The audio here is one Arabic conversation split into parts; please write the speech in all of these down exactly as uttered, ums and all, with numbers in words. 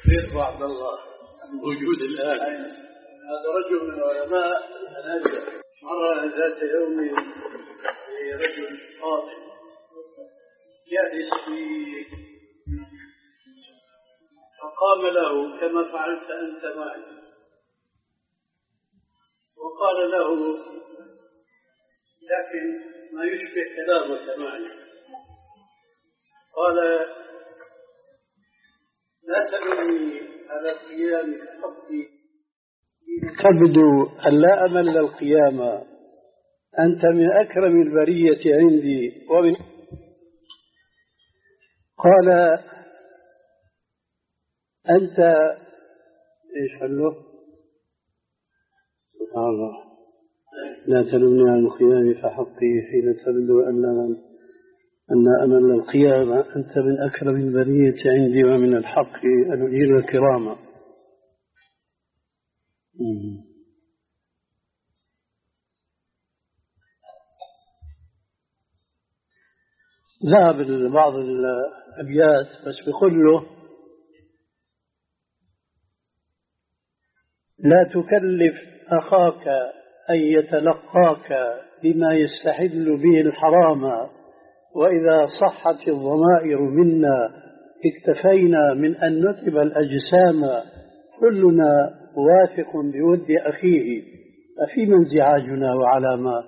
شيخ عبد الله موجود الآن. هذا رجل من علماء الحنابلة، مر ذات يوم رجل فاضل جالس فيه فقام له كما فعلت أنت معي، وقال له لكن ما يشبه كلامك معي. قال لا تلومني على قيامك حقي، تبدو أن لا أمل القيامة، أنت من أكرم البرية عندي ومن. قال أنت إيش قال له؟ سبحان الله، لا تلومني على القيام فحقي حين تبدو أن أن أمل القيامة، أنت من أكرم البرية عندي ومن الحق الوجيل الكرامة. ذهب بعض الأبيات بس بيقول له لا تكلف أخاك أن يتلقاك بما يستحل به الحرام، وإذا صحت الضمائر منا اكتفينا من أن نتب الأجسام، كلنا واثق بود أخيه أفيما انزعاجنا وعلامات.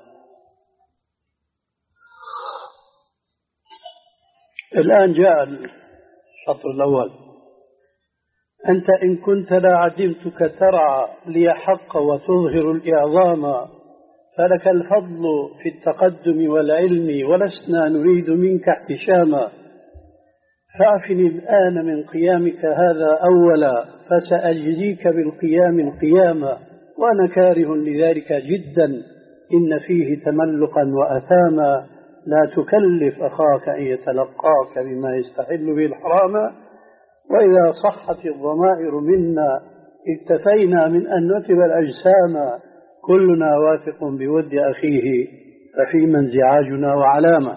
الآن جاء الشطر الأول. أنت إن كنت لا عدمتك ترعى لي حق وتظهر الإعظام، فلك الفضل في التقدم والعلم ولسنا نريد منك احتشاما، فاعفني الآن من قيامك هذا أولا، فسأجزيك بالقيام القيامة، وأنا كاره لذلك جدا إن فيه تملقا وأثاما. لا تكلف أخاك أن يتلقاك بما يستحل به الحرام، وإذا صحت الضمائر منا اكتفينا من أن نتب الأجسام، كلنا واثق بود أخيه ففيما انزعاجنا وعلامة.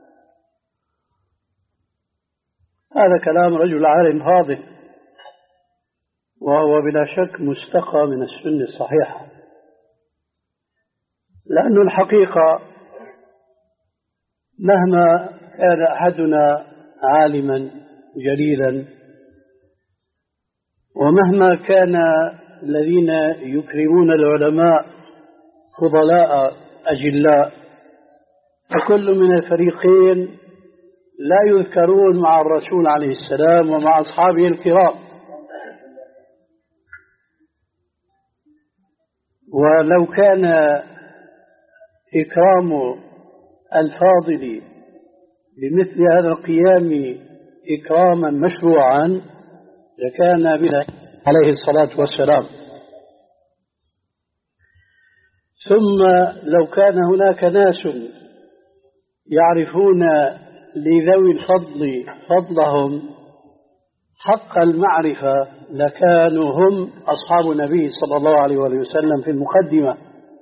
هذا كلام رجل عالم فاضل، وهو بلا شك مستقى من السنة الصحيحة، لأن الحقيقة مهما كان أحدنا عالما جليلا، ومهما كان الذين يكرمون العلماء فضلاء أجلاء، فكل من الفريقين لا يذكرون مع الرسول عليه السلام ومع أصحابه الكرام. ولو كان إكرام الفاضل بمثل هذا القيام إكراما مشروعا لكان بنا عليه الصلاة والسلام. ثم لو كان هناك ناس يعرفون لذوي الفضل فضلهم حق المعرفة لكانوا هم أصحاب النبي صلى الله عليه وسلم في المقدمة.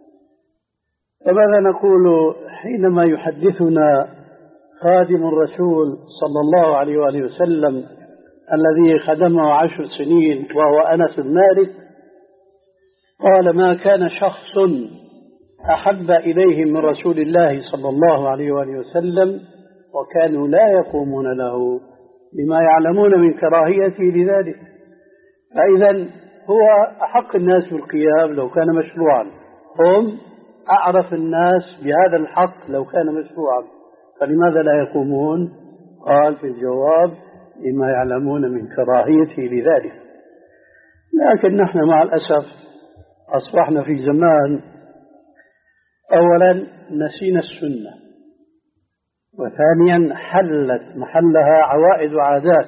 فماذا نقول حينما يحدثنا خادم الرسول صلى الله عليه وآله وسلم الذي خدمه عشر سنين وهو أنس بن مالك، قال ما كان شخص أحب إليهم من رسول الله صلى الله عليه وآله وسلم وكانوا لا يقومون له بما يعلمون من كراهيته لذلك. فإذا هو أحق الناس بالقيام لو كان مشروعا، هم أعرف الناس بهذا الحق لو كان مشروعا، فلماذا لا يقومون؟ قال في الجواب لما يعلمون من كراهيته لذلك. لكن نحن مع الأسف أصبحنا في زمان أولا نسينا السنة، وثانيا حلت محلها عوائد وعادات،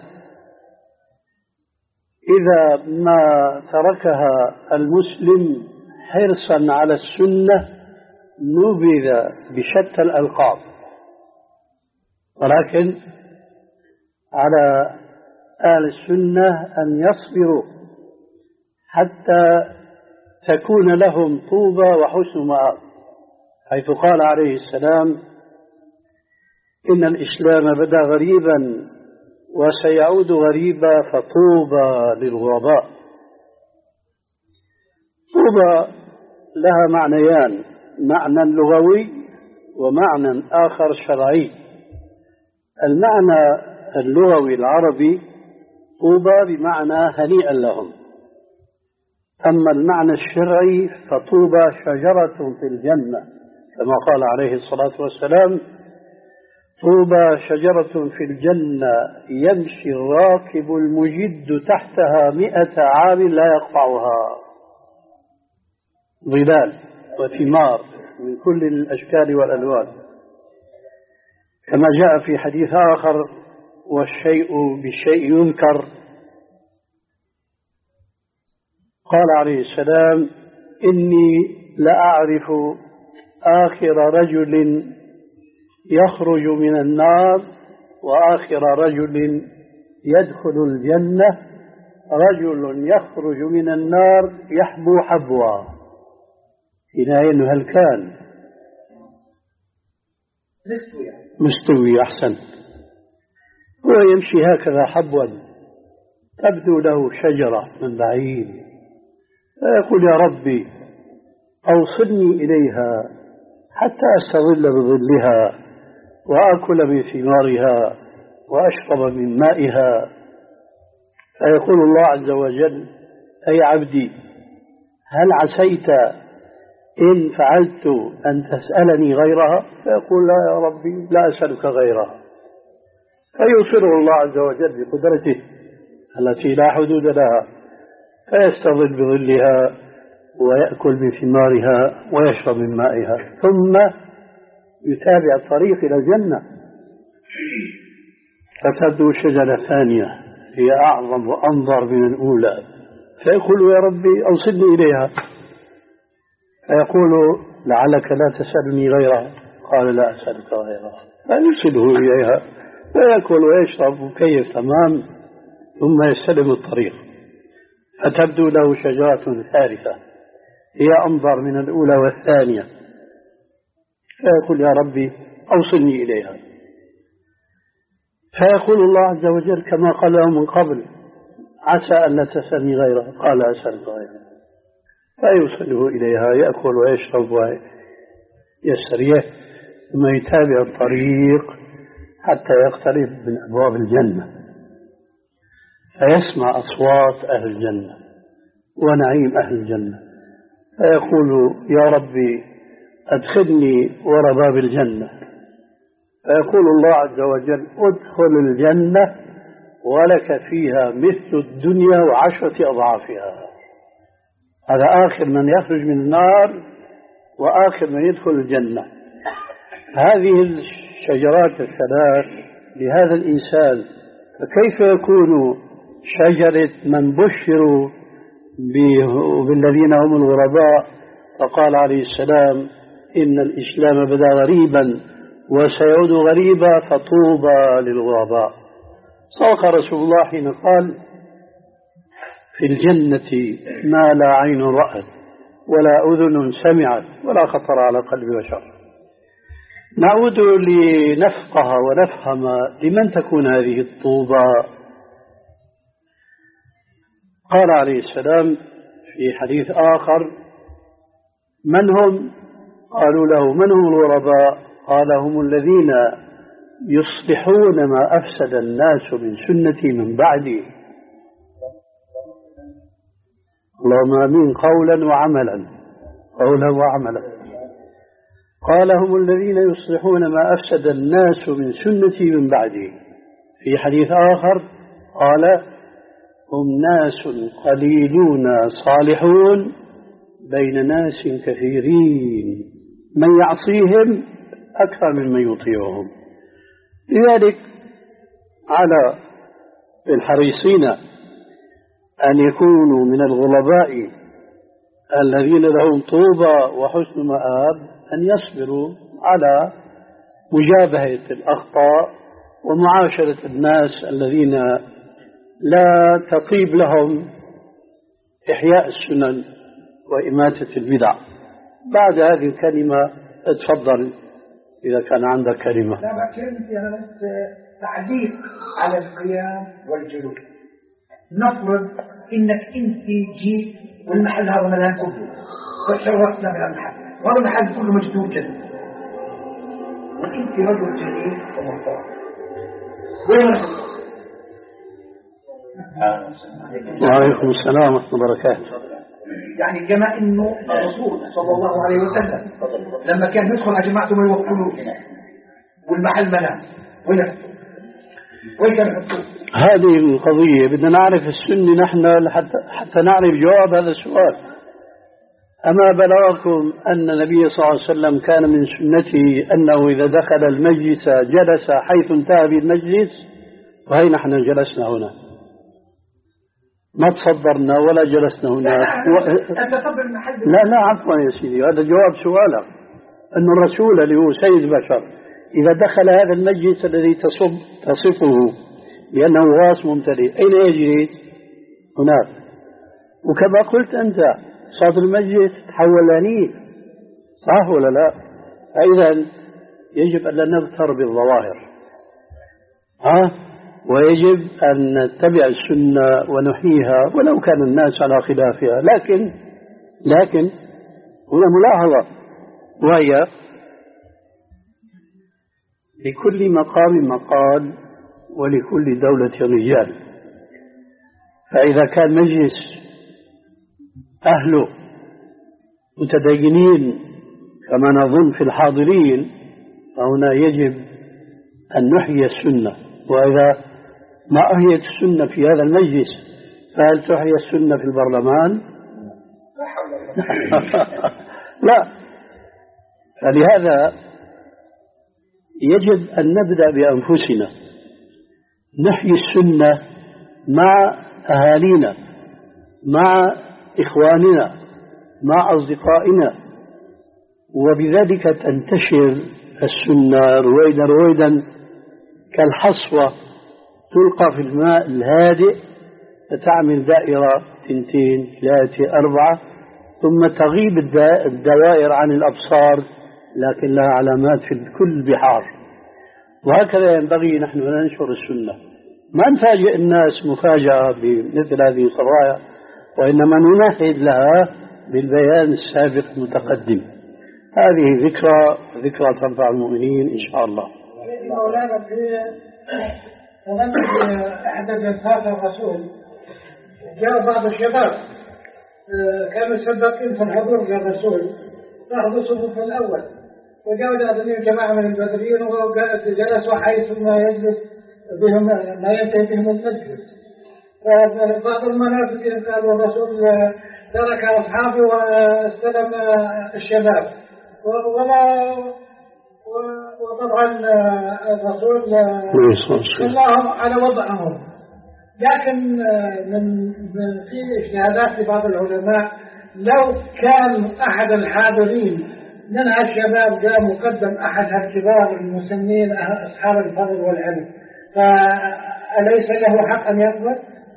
إذا ما تركها المسلم حرصا على السنة نبذ بشتى الألقاب. ولكن على أهل السنة أن يصبروا حتى تكون لهم طوبى وحسن مآب، حيث قال عليه السلام إن الإسلام بدأ غريبا وسيعود غريبا فطوبى للغرباء. طوبى لها معنيان، معنى لغوي ومعنى آخر شرعي. المعنى اللغوي العربي طوبى بمعنى هنيئا لهم، أما المعنى الشرعي فطوبى شجرة في الجنة، كما قال عليه الصلاة والسلام: طوبى شجرة في الجنة يمشي الراكب المجد تحتها مئة عام لا يقطعها، ظلال وثمار من كل الأشكال والألوان. كما جاء في حديث آخر: والشيء بالشيء ينكر. قال عليه السلام: إني لأعرف آخر رجل يخرج من النار وآخر رجل يدخل الجنة رجل يخرج من النار يحبو حبوا. إلى هل كان مستوي؟ أحسن. هو يمشي هكذا حبوا، تبدو له شجرة من بعيد، فيقول: يا ربي أوصلني إليها حتى أستظل بظلها وأكل من ثمارها وأشرب من مائها. فيقول الله عز وجل: أي عبدي، هل عسيت إن فعلت أن تسألني غيرها؟ فيقول: لا يا ربي، لا أسألك غيرها. فيوصله الله عز وجل بقدرته التي لا حدود لها، فيستظل بظلها ويأكل من ثمارها ويشرب من مائها، ثم يتابع الطريق إلى الجنة. فتبدو شجرة ثانية هي أعظم وأنظر من الأولى، فيقول: يا ربي أوصلني إليها. فيقول: لعلك لا تسألني غيرها. قال: لا أسألك غيرها. فيوصله إليها فيأكل ويشرب كيف تمام، ثم يستلم الطريق. فتبدو له شجرة ثالثة هي أنظر من الأولى والثانية، فيقول: يا ربي أوصلني إليها. فيقول الله عز وجل كما قال له من قبل: عسى أن لا تسألني غيرها. قال: أسألك غيرها. فيوصله إليها، يأكل ويشرب ويستريح، ثم يتابع الطريق حتى يقترب من أبواب الجنة، فيسمع أصوات أهل الجنة ونعيم أهل الجنة، فيقول: يا ربي أدخلني وراء باب الجنة. فيقول الله عز وجل: ادخل الجنة ولك فيها مثل الدنيا وعشرة أضعافها. هذا آخر من يخرج من النار وآخر من يدخل الجنة. هذه الشجرات الثلاث لهذا الإنسان، فكيف يكون شجرة من بشروا بالذين هم الغرباء؟ فقال عليه السلام: إن الإسلام بدأ غريبا وسيعود غريبا فطوبى للغرباء. صدق رسول الله حين قال: في الجنة ما لا عين رأت ولا أذن سمعت ولا خطر على قلب بشر. نعود لنفقه ونفهم لمن تكون هذه الطوبى. قال عليه السلام في حديث آخر: من هم؟ قالوا له: من هم الغرباء؟ قال: هم الذين يصلحون ما أفسد الناس من سنتي من بعدي. اللهم آمين. قولا وعملا، قولا وعملا. قال: هم الذين يصلحون ما أفسد الناس من سنتي من بعدي. في حديث آخر قال: هم ناس قليلون صالحون بين ناس كثيرين من يعصيهم أكثر ممن يطيعهم. لذلك على الحريصين أن يكونوا من الغرباء الذين لهم طوبى وحسن مآب، أن يصبروا على مجابهة الأخطاء ومعاشرة الناس الذين لا تطيب لهم إحياء السنن وإماتة البدع. بعد هذه الكلمة اتفضل إذا كان عندك كلمة. لا، كلمتي أنا بس تعليق على القيام والجلوس. نفرض انك انت جيت والمحل هذا ملان كله فشرفنا من المحل وهذا المحل كله مجدود جدا وانت رجل جليل ومحترم، وين وعليكم السلام ورحمة الله وبركاته. يعني كما انه الرسول صلى الله عليه وسلم لما كان يدخل على جماعته ما يوكلوه والمحل ملان، وين وين كان يحطوه؟ هذه القضية بدنا نعرف السنة نحن حتى, حتى نعرف جواب هذا السؤال. أما بلغكم أن النبي صلى الله عليه وسلم كان من سنته أنه إذا دخل المجلس جلس حيث انتهى بالمجلس، وهي نحن جلسنا هنا، ما تصدرنا ولا جلسنا هناك. لا لا عفوا يا سيدي، هذا جواب سؤالك. أن الرسول اللي هو سيد بشر إذا دخل هذا المجلس الذي تصب تصفه بأنه غاص ممتلئ، أين يجري؟ هناك. وكما قلت أنت صوت المجلس تحول لنيل، صح ولا لا؟ فإذا يجب أن لا نغتر بالظواهر، ها؟ ويجب أن نتبع السنة ونحييها ولو كان الناس على خلافها. لكن لكن هنا ملاحظة، وهي لكل مقام مقال ولكل دولة رجال. فإذا كان مجلس أهله متدينين كما نظن في الحاضرين، فهنا يجب أن نحيي السنة. وإذا ما أحيت السنة في هذا المجلس فهل تحيي السنة في البرلمان؟ لا. فلهذا يجب أن نبدأ بأنفسنا، نحيي السنة مع أهالينا، مع إخواننا، مع أصدقائنا، وبذلك تنتشر السنة رويدا رويدا كالحصوة تلقى في الماء الهادئ فتعمل دائرة تنتين ثلاثة أربعة ثم تغيب الدوائر عن الأبصار لكن لها علامات في كل البحار. وهكذا ينبغي نحن ننشر السنة، ما نفاجئ الناس مفاجأة بمثل هذه القضايا، وإنما نمهد لها بالبيان السابق المتقدم. هذه ذكرى ذكرى تنفع المؤمنين إن شاء الله. مولانا في أحد جلسات الرسول جاء بعض الشباب كانوا سباقين في الحضور للرسول، أخذوا صفوف الأول، وجاءوا لأذنين جماعة من البدريين وجلسوا حيث ما يجلس بهم ما ينتهي بهم المجلس. فبعض المنافقين قالوا الرسول ترك أصحابه واستلم الشباب، وما وطبعا الرسول خلاهم على وضعهم. لكن من في اجتهادات لبعض العلماء لو كان أحد الحاضرين من هالشباب جاء مقدم أحد هالكبار المسمين أصحاب الفضل والعلم، فأليس له حق أن يقبل؟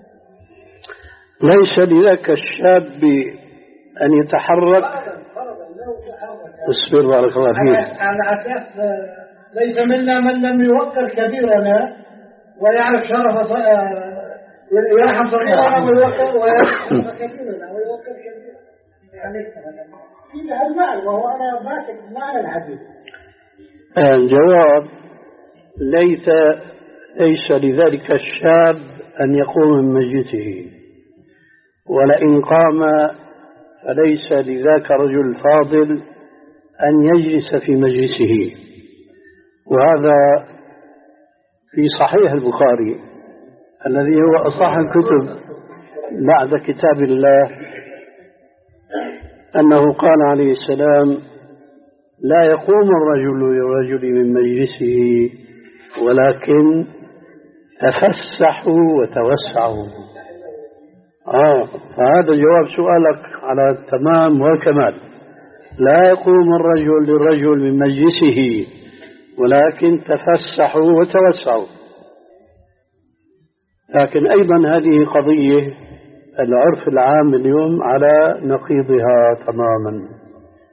ليس لذاك الشاب أن يتحرك. اصبر بارك الله فيك. على أساس ليس منا من لم يوقر كبيرنا ويعرف شرف يرحم صغيرنا ويوقر ويرحم كبيرنا ويوقر كبيرنا. يعني في المعنى وهو أنا ماسك معنى الحديث. الجواب ليس ليس لذلك الشاب أن يقوم من مجلسه، ولئن قام فليس لذاك رجل فاضل أن يجلس في مجلسه. وهذا في صحيح البخاري الذي هو أصح الكتب بعد كتاب الله، أنه قال عليه السلام: لا يقوم الرجل للرجل من مجلسه ولكن تفسحوا وتوسعوا. آه فهذا جواب سؤالك على التمام والكمال. لا يقوم الرجل للرجل من مجلسه ولكن تفسحوا وتوسعوا. لكن أيضا هذه قضية العرف العام اليوم على نقيضها تماما.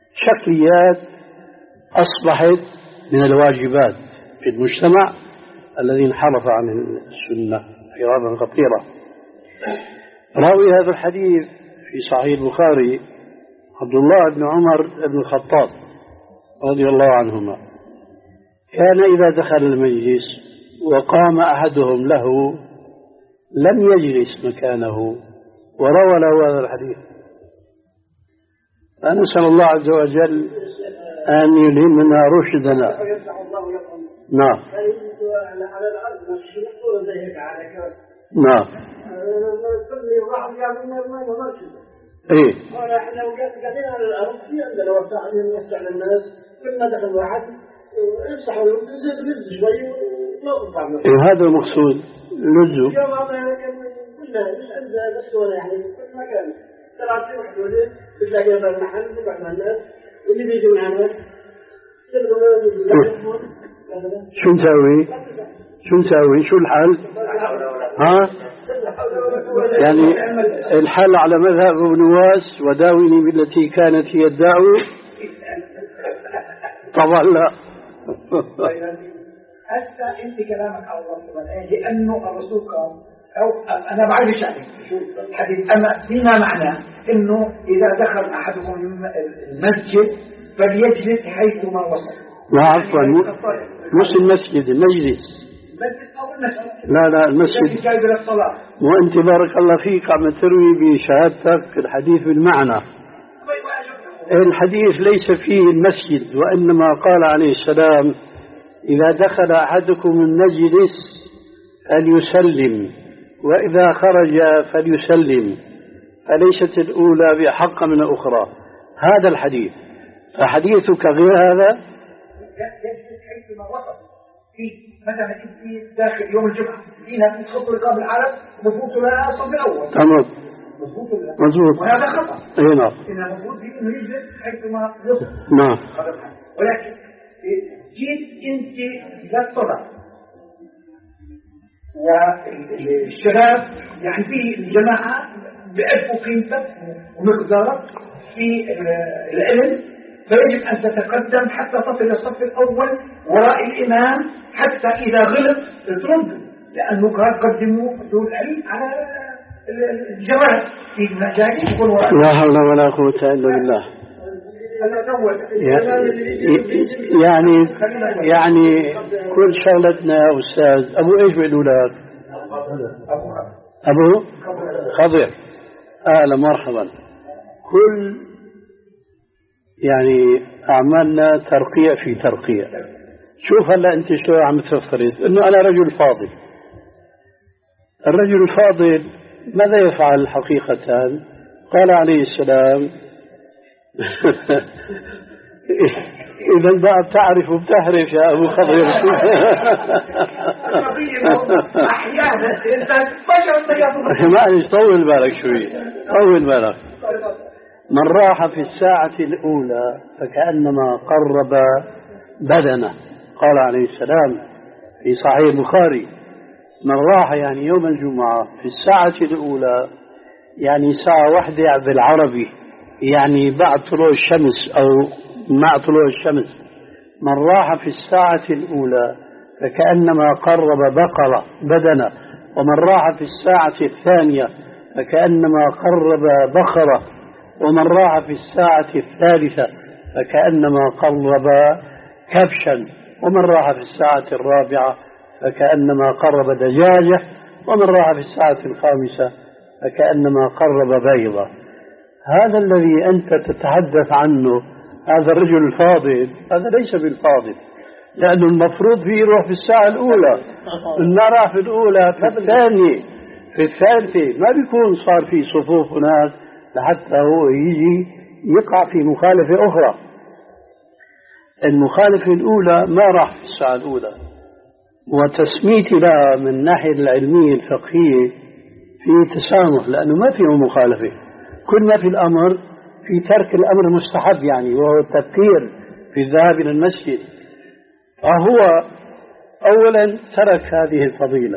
شكليات أصبحت من الواجبات في المجتمع الذي انحرف عن السنة انحرافا خطيرا. راوي هذا الحديث في صحيح البخاري عبد الله بن عمر بن الخطاب رضي الله عنهما، كان إذا دخل المجلس وقام أحدهم له لم يجلس مكانه، وروى له هذا الحديث. فنسأل الله عز وجل أن يلهمنا رشدنا. نعم نعم ايه احنا قاعدين على الارض في عندنا وسع نوسع للناس، كل ما دخل واحد يفتحوا يزيد رز شوي ونوقف. ايه هذا المقصود لزوا. اليوم هذا كنا مش عندنا بس ولا يعني كل مكان طلعت في واحد ولد بتلاقي هذا المحل نقعد مع الناس واللي بيجي معنا شو نسوي؟ شو نسوي؟ شو الحل؟ ها؟ يعني الحل على مذهب ابن نواس وداوني بالتي كانت هي الدعوة؟ طبعا لا. هسه انت كلامك على الله لانه الرسول قال او انا بعرف شيء شو الحديث اما فيما معناه انه اذا دخل احدكم المسجد فليجلس حيثما وصل. لا عفوا مش المسجد، المجلس. لا لا المسجد. وانت بارك الله فيك عم تروي بشهادتك الحديث بالمعنى. الحديث ليس فيه المسجد، وإنما قال عليه السلام إذا دخل أحدكم المجلس فليسلم وإذا خرج فليسلم، فليست الأولى بأحق من الأخرى. هذا الحديث. فحديثك غير هذا. مثلا انت داخل يوم الجمعه فينا تخط رقاب العالم مفروض لها الصف الاول. تمام مظبوط. وهذا خطا. اي نعم. انه المفروض فيه انه يجلس حيثما يصل. نعم. ولكن جيت انت للصلاه والشباب يعني في الجماعه بيعرفوا قيمتك ومقدارك في العلم، فيجب أن تتقدم حتى تصل إلى الصف الأول وراء الإمام حتى إذا غلط ترد، لأنه قد قدموا ذو العلم على الجماعة في مجالس يكون وراء. لا حول ولا قوة إلا بالله. يعني يعني كل شغلتنا يا أستاذ أبو إيش بيقولوا لك؟ أبو خضر. أهلا مرحبا. كل يعني أعمالنا ترقية في ترقية. شوف هلا أنت شو عم تفترض إنه أنا رجل فاضل. الرجل الفاضل ماذا يفعل حقيقة؟ قال عليه السلام إذا بقى بتعرف وبتعرف يا أبو خضر. معلش طول بالك شوي، طول بالك. من راح في الساعة الأولى فكأنما قرب بدنه، قال عليه السلام في صحيح البخاري من راح يعني يوم الجمعة في الساعة الأولى، يعني ساعة واحدة بالعربي، يعني بعد طلوع الشمس أو مع طلوع الشمس. من راح في الساعة الأولى فكأنما قرب بقرة بدنه، ومن راح في الساعة الثانية فكأنما قرب بقرة، ومن راح في الساعة الثالثة فكأنما قرب كبشا، ومن راح في الساعة الرابعة فكأنما قرب دجاجة، ومن راح في الساعة الخامسة فكأنما قرب بيضة. هذا الذي أنت تتحدث عنه هذا الرجل الفاضل، هذا ليس بالفاضل، لأنه المفروض فيه يروح في الساعة الأولى، ما راح في الأولى في الثانية في الثالثة، ما بيكون صار في صفوف هناك لحتى هو يجي يقع في مخالفة أخرى. المخالفة الأولى ما راح في الساعة الأولى، وتسميتي لها من الناحية العلمية الفقهية في تسامح، لأنه ما فيه مخالفة. كل ما في الأمر في ترك الأمر المستحب، يعني وهو التبكير في الذهاب إلى المسجد. فهو أولا ترك هذه الفضيلة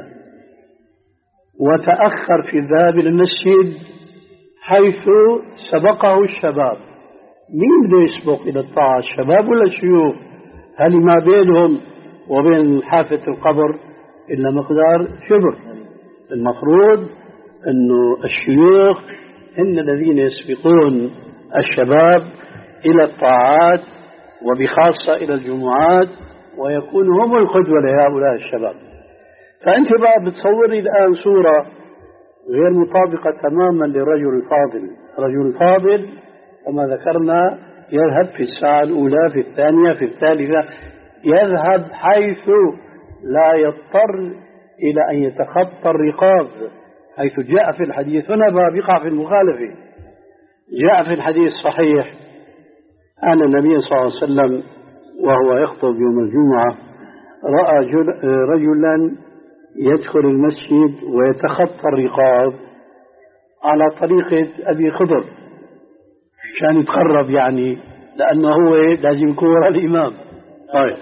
وتأخر في الذهاب إلى المسجد حيث سبقه الشباب. مين بده يسبق إلى الطاعة، الشباب ولا الشيوخ؟ هل ما بينهم وبين حافة القبر إلا مقدار شبر. المفروض أنه الشيوخ هم الذين يسبقون الشباب إلى الطاعات وبخاصة إلى الجمعات، ويكونوا هم القدوة لهؤلاء الشباب. فأنت بقى بتصوري الآن صورة غير مطابقة تماما للرجل الفاضل. الرجل الفاضل كما ذكرنا يذهب في الساعة الأولى، في الثانية، في الثالثة، يذهب حيث لا يضطر إلى أن يتخطى الرقاب، حيث جاء في الحديث. هنا بقع في المخالفة. جاء في الحديث الصحيح أن النبي صلى الله عليه وسلم وهو يخطب يوم الجمعة رأى رجلا يدخل المسجد ويتخطى الرقاب على طريقة أبي خضر عشان يتقرب، يعني لأنه هو لازم يكون وراء الإمام. طيب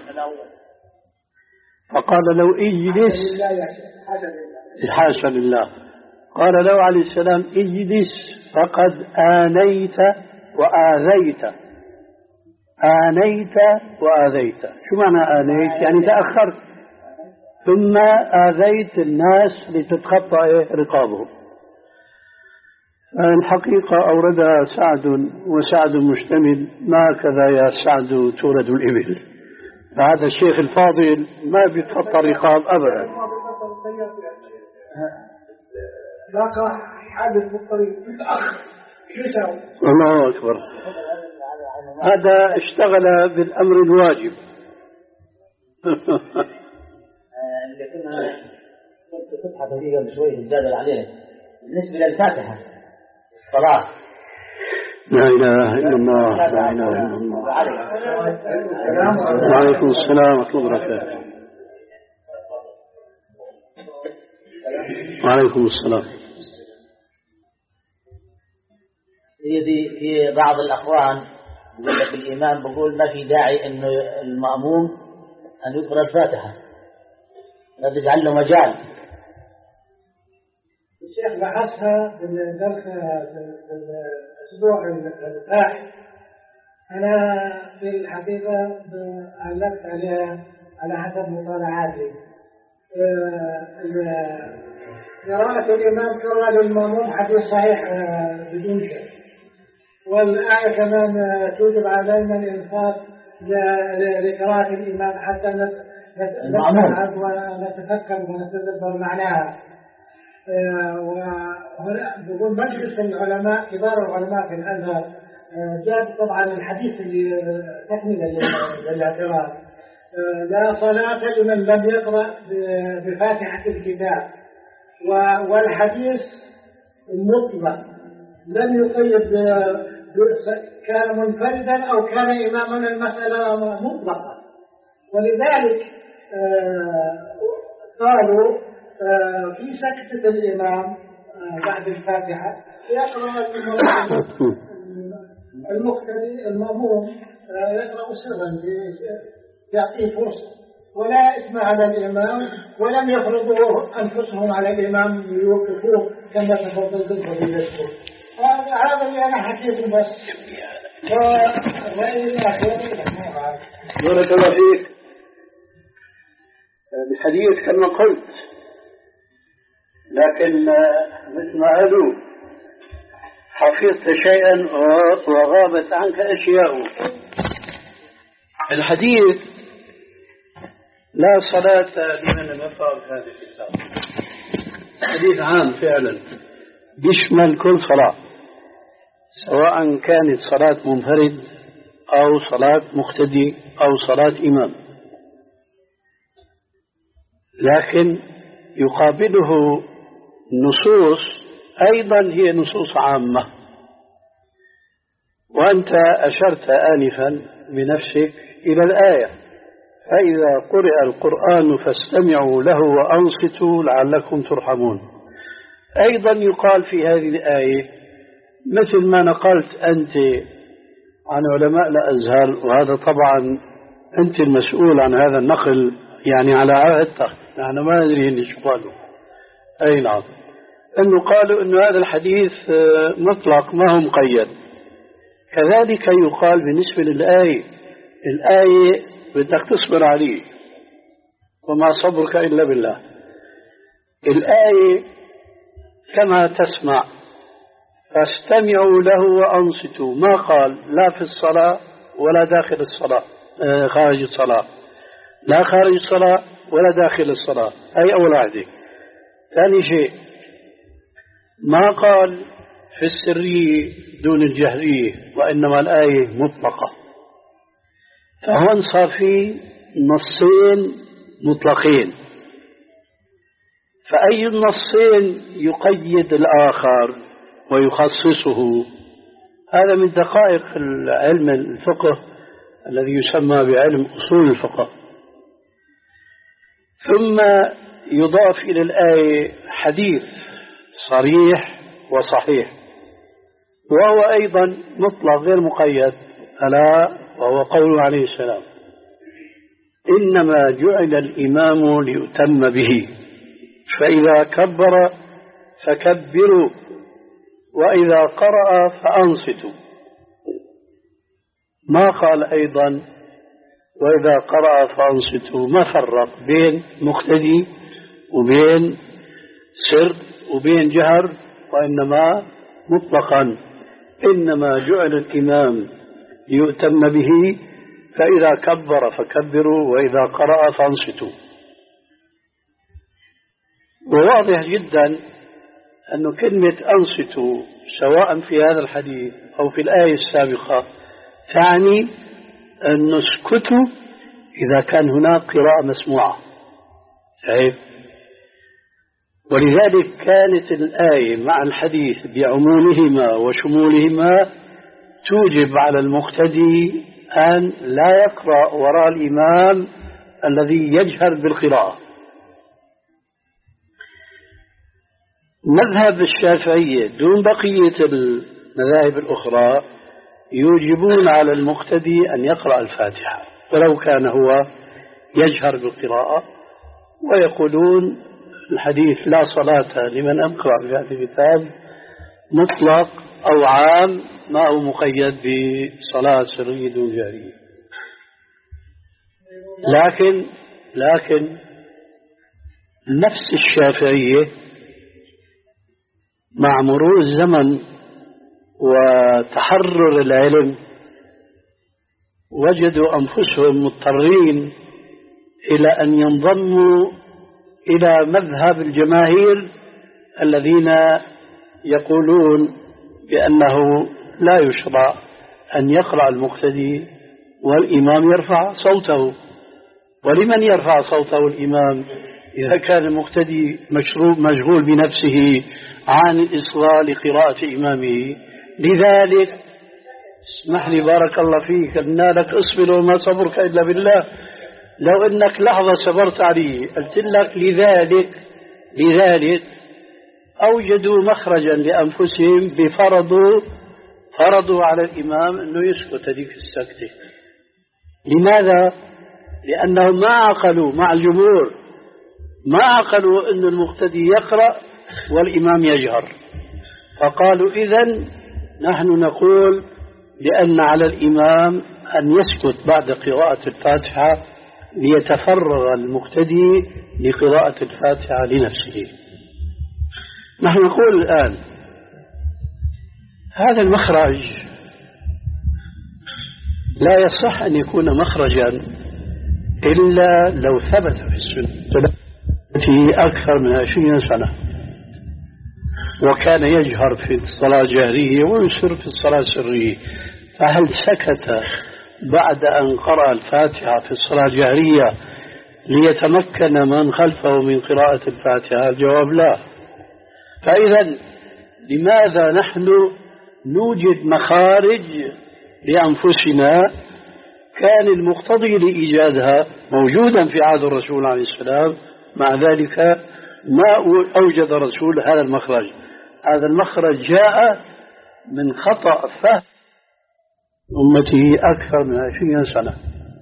فقال لو اجلس، حاشا لله، قال له عليه السلام اجلس فقد آنيت وآذيت. آنيت وآذيت، شو معنى آنيت؟ يعني تأخرت، ثم آذيت الناس لتتخطى رقابهم. الحقيقة أوردها سعد، وسعد مشتمل، ما كذا يا سعد تورد الإبل. فهذا الشيخ الفاضل ما بيتخطى الرقاب أبدا. لاقى حادث بالطريق متأخر، شو يسوي؟ الله أكبر. هذا اشتغل بالأمر الواجب. اللي كنا كنت تبحث فيه قبل شوي تجادل عليه بالنسبة للفاتحة الصلاة. لا إله إلا الله، لا إله إلا الله. وعليكم السلام ورحمة الله وبركاته. وعليكم السلام. سيدي في بعض الأخوان يقول لك الإمام بقول ما في داعي إنه المأموم أن يقرأ الفاتحة، لا تجعل له مجال. الشيخ بحثها بالدرس الأسبوع الفاحش. أنا في الحقيقة علقت عليها على حسب مطالعاتي. قراءة الإمام كرة للمأموم حديث صحيح بدون شك، والآية كمان توجب علينا الإنصات لقراءة الإمام حتى نتفهم ونتفكر ونتدبر معناها. وهنا بقول مجلس العلماء، كبار العلماء في الأزهر، جاب طبعا الحديث اللي تكمل للاعتراض: لا صلاة لمن لم يقرأ بفاتحة الكتاب. والحديث المطلق لم يقيد كان منفردا أو كان إماما، المسألة مطلقة. ولذلك قالوا في سكتة الإمام بعد الفاتحة يقرأ المقتدي المأموم يقرأ سرا يعطيه فرصة، ولا اسم على الإمام، ولم يفرضوا أنفسهم على الإمام ليوقفوه كما تفضلت فضيلتكم. هذا اللي أنا حكيته بس. ورأيي الأخير بارك الله فيك. الحديث كما قلت، لكن مثل ما قالوا حفظت شيئا وغابت عنك أشياء. الحديث لا صلاة لمن لم يقرأ هذا الكتاب حديث عام فعلا بيشمل كل صلاة، سواء كانت صلاة منفرد أو صلاة مقتدي أو صلاة إمام، لكن يقابله نصوص أيضا هي نصوص عامة. وأنت أشرت آنفا بنفسك إلى الآية: فإذا قرئ القرآن فاستمعوا له وأنصتوا لعلكم ترحمون. أيضا يقال في هذه الآية مثل ما نقلت أنت عن علماء الأزهر، وهذا طبعا أنت المسؤول عن هذا النقل، يعني على عهدتك، نحن ما ندري إن شو قالوا. أي نعم، أنه قالوا أن هذا الحديث مطلق ما هو مقيد. كذلك يقال بالنسبة للآية، الآية بدك تصبر عليه وما صبرك إلا بالله. الآية كما تسمع فاستمعوا له وأنصتوا، ما قال لا في الصلاة ولا داخل الصلاة، آه خارج الصلاة، لا خارج الصلاة ولا داخل الصلاة، أي أول واحدة. ثاني شيء ما قال في السرية دون الجهرية، وإنما الآية مطلقة. فهون صار في نصين مطلقين، فأي النصين يقيد الآخر ويخصصه. هذا من دقائق علم الفقه الذي يسمى بعلم أصول الفقه. ثم يضاف إلى الآية حديث صريح وصحيح، وهو أيضا مطلق غير مقيد، ألا وهو قوله عليه السلام: إنما جعل الإمام ليؤتم به، فإذا كبر فكبروا وإذا قرأ فأنصتوا. ما قال أيضا وإذا قرأ فأنصتوا، ما فرق بين مقتدي وبين سر وبين جهر، وإنما مطلقا إنما جعل الإمام ليؤتم به، فإذا كبر فكبروا وإذا قرأ فأنصتوا. وواضح جدا أن كلمة أنصتوا سواء في هذا الحديث أو في الآية السابقة تعني أن نسكتوا إذا كان هناك قراءة مسموعة. شايف؟ ولذلك كانت الآية مع الحديث بعمومهما وشمولهما توجب على المقتدي أن لا يقرأ وراء الإمام الذي يجهر بالقراءة. مذهب الشافعية دون بقية المذاهب الأخرى يوجبون على المقتدي أن يقرأ الفاتحة ولو كان هو يجهر بالقراءة، ويقولون الحديث لا صلاة لمن أقرأ بهذا الكتاب مطلق أو عام، ما هو مقيد بصلاة سرية دون جهرية. لكن لكن نفس الشافعية مع مرور الزمن وتحرر العلم وجدوا أنفسهم مضطرين إلى أن ينضموا إلى مذهب الجماهير الذين يقولون بأنه لا يشرع أن يقرأ المقتدي والإمام يرفع صوته. ولمن يرفع صوته الإمام إذا كان المقتدي مشروب مشغول بنفسه عن الإصغاء لقراءة إمامه؟ لذلك اسمح لي بارك الله فيك، قلنا لك اصبر وما صبرك إلا بالله، لو أنك لحظة صبرت عليه. قلت لك لذلك لذلك أوجدوا مخرجا لأنفسهم بفرضوا فرضوا على الإمام أنه يسكت هذيك السكتة. لماذا؟ لأنهم ما عقلوا مع الجمهور، ما عقلوا أن المقتدي يقرأ والإمام يجهر، فقالوا إذن نحن نقول بأن على الإمام أن يسكت بعد قراءة الفاتحة ليتفرغ المقتدي لقراءة الفاتحة لنفسه. نحن نقول الآن هذا المخرج لا يصح أن يكون مخرجا إلا لو ثبت في السنة في أكثر من عشرين سنة، وكان يجهر في الصلاة جهرية ويسر في الصلاة سرية. فهل سكت بعد أن قرأ الفاتحة في الصلاة جهرية ليتمكن من خلفه من قراءة الفاتحة؟ الجواب لا. فإذا لماذا نحن نوجد مخارج لأنفسنا كان المقتضي لإيجادها موجودا في عهد الرسول عليه السلام، مع ذلك ما أوجد الرسول هذا المخرج؟ هذا المخرج جاء من خطأ فهم أمته أكثر من عشرين سنة،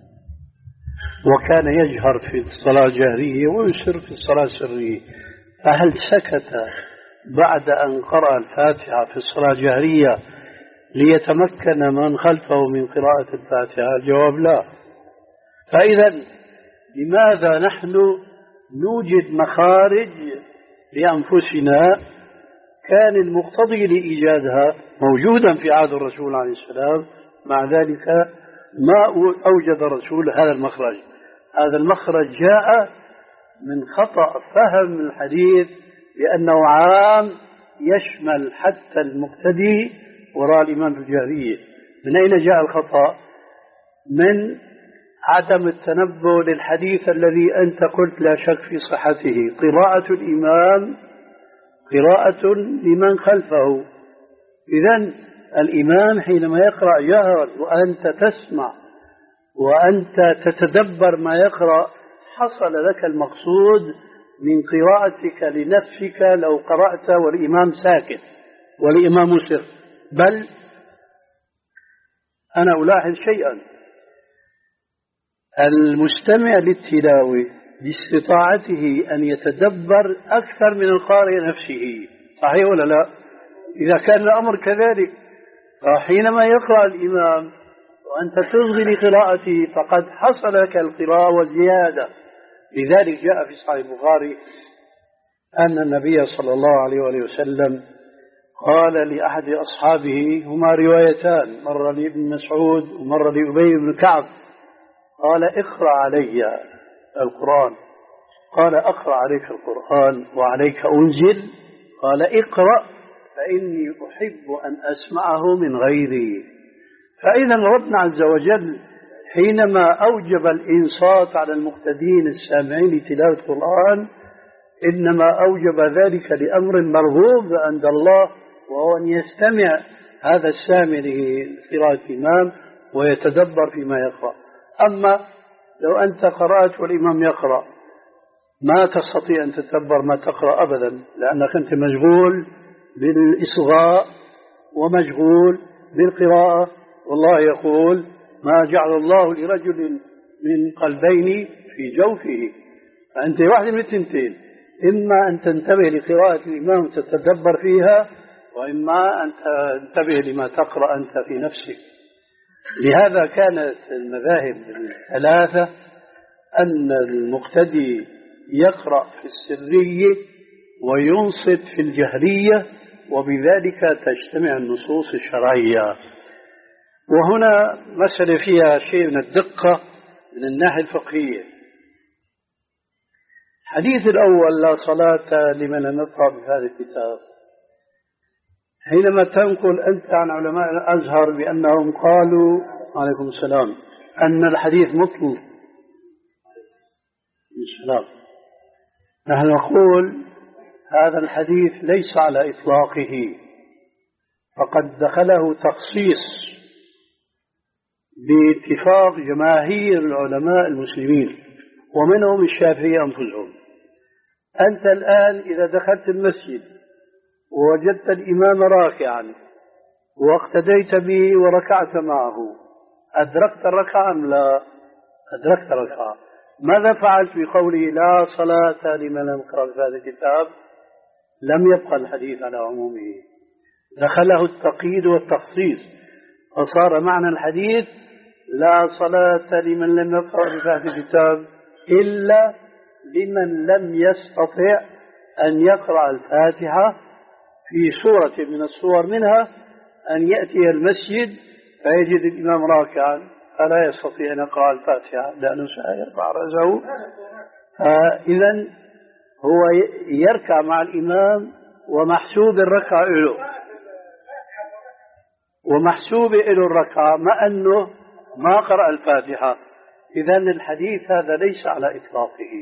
وكان يجهر في الصلاة الجهرية ويسر في الصلاة السرية. فهل سكت بعد أن قرأ الفاتحة في الصلاة الجهرية ليتمكن من خلفه من قراءة الفاتحة؟ الجواب لا. فإذا لماذا نحن نوجد مخارج لأنفسنا كان المقتضي لإيجادها موجودا في عهد الرسول عليه السلام، مع ذلك ما أوجد الرسول هذا المخرج. هذا المخرج جاء من خطأ فهم الحديث بأنه عام يشمل حتى المقتدي وراء الإمام بالجهرية. من أين جاء الخطأ؟ من عدم التنبؤ للحديث الذي أنت قلت لا شك في صحته. قراءة الإمام قراءة لمن خلفه. إذن الإمام حينما يقرأ جهرا وأنت تسمع وأنت تتدبر ما يقرأ، حصل لك المقصود من قراءتك لنفسك لو قرأت والإمام ساكت والإمام مسر. بل أنا ألاحظ شيئا، المستمع للتلاوة باستطاعته أن يتدبر أكثر من القارئ نفسه، صحيح ولا لا؟ إذا كان الأمر كذلك، فحينما يقرأ الإمام وأنت تصغي لقراءته فقد حصل لك القراءة والزيادة. لذلك جاء في صحيح البخاري أن النبي صلى الله عليه وآله وسلم قال لأحد أصحابه، هما روايتان، مرة لابن مسعود ومرة لأبي بن كعب، قال اقرأ علي القرآن. قال أقرأ عليك القرآن وعليك أنزل؟ قال اقرأ فإني أحب أن أسمعه من غيري. فإذا ربنا عز وجل حينما أوجب الإنصات على المقتدين السامعين لتلاوة القرآن إنما أوجب ذلك لأمر مرغوب عند الله، وهو أن يستمع هذا السامع لقراءة الإمام ويتدبر فيما يقرأ. أما لو أنت قرأت والإمام يقرأ ما تستطيع أن تتدبر ما تقرأ أبدا، لأنك أنت مشغول بالإصغاء ومشغول بالقراءة. والله يقول ما جعل الله لرجل من قلبين في جوفه. فأنت واحد من التنتين، إما أن تنتبه لقراءة الإمام وتتدبر فيها، وإما أن تنتبه لما تقرأ أنت في نفسك. لهذا كانت المذاهب الثلاثة أن المقتدي يقرأ في السرية وينصت في الجهرية، وبذلك تجتمع النصوص الشرعية. وهنا مسألة فيها شيء من الدقة من الناحية الفقهية. الحديث الأول لا صلاة لمن لم يقرأ بهذا الكتاب، حينما تنقل أنت عن علماء الأزهر بأنهم قالوا عليكم السلام أن الحديث مطلق، السلام، نحن نقول هذا الحديث ليس على إطلاقه، فقد دخله تخصيص باتفاق جماهير العلماء المسلمين ومنهم الشافعي أنفسهم. أنت الآن إذا دخلت المسجد ووجدت الإمام راكعا واقتديت به وركعت معه، أدركت الركعة أم لا؟ أدركت الركعة. ماذا فعلت بقوله لا صلاة لمن لم يقرأ بهذا الكتاب؟ لم يبقى الحديث على عمومه، دخله التقييد والتخصيص، فصار معنى الحديث لا صلاة لمن لم يقرأ بهذا الكتاب إلا لمن لم يستطع أن يقرأ الفاتحة في سورة من السور، منها أن يأتي المسجد فيجد الإمام راكعا فلا يستطيع أن يقرأ الفاتحة لأنه سيرفع رأسه. إذن هو يركع مع الإمام ومحسوب الركعة له ومحسوب له الركعة مع أنه ما قرأ الفاتحة. إذن الحديث هذا ليس على إطلاقه.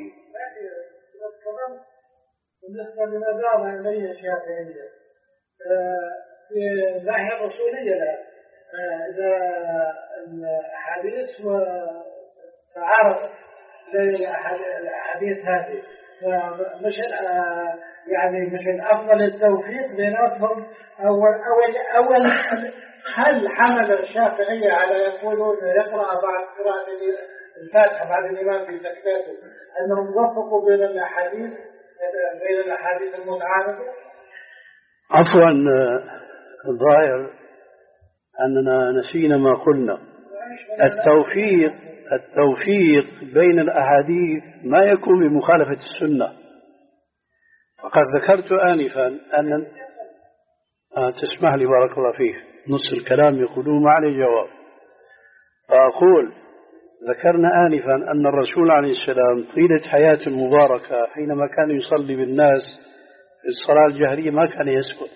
بالنسبة لما دار إليه الشافعية في الناحية الرسولية لا، إذا الأحاديث وتعارض زي الأحاديث هذه، فمش يعني مش الأفضل التوفيق بيناتهم أول أول أول هل حمل الشافعية على يقولون يقرأ بعد قراءة الفاتحة بعد الإمام في سكتاته أنهم وفقوا بين الأحاديث بين الأحاديث المتعارضة؟ عفوا، الظاهر أننا نسينا ما قلنا. التوفيق التوفيق بين الأحاديث ما يكون بمخالفة السنة. وقد ذكرت آنفا أن آه تسمح لي بارك الله فيك، نص الكلام يقولون ما عليه جواب. فأقول ذكرنا آنفا أن الرسول عليه السلام طيلة حياته المباركة حينما كان يصلي بالناس في الصلاة الجهرية ما كان يسكت.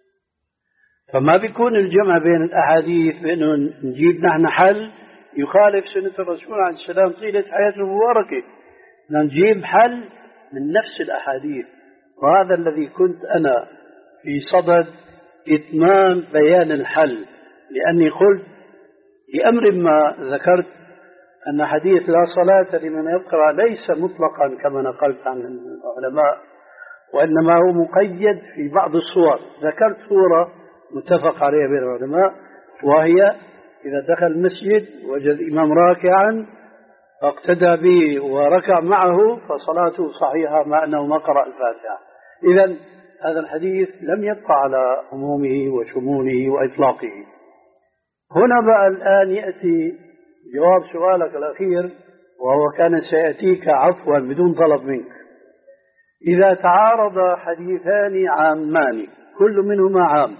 فما بيكون الجمع بين الأحاديث بأنه نجيب نحن حل يخالف سنة الرسول عليه السلام طيلة حياته المباركة، نجيب حل من نفس الأحاديث. وهذا الذي كنت أنا في صدد إتمام بيان الحل، لأني قلت بأمر ما ذكرت أن حديث لا صلاة لمن يقرأ ليس مطلقا كما نقلت عن العلماء، وإنما هو مقيد في بعض الصور. ذكرت صورة متفق عليها بين العلماء، وهي إذا دخل المسجد وجد الإمام راكعا فاقتدى به وركع معه فصلاته صحيحة مع أنه ما قرأ الفاتحة. إذن هذا الحديث لم يبقى على عمومه وشموله وإطلاقه. هنا بقى الآن يأتي جواب سؤالك الأخير، وهو كان سيأتيك عفوا بدون طلب منك. إذا تعارض حديثان عامان كل منهما عام،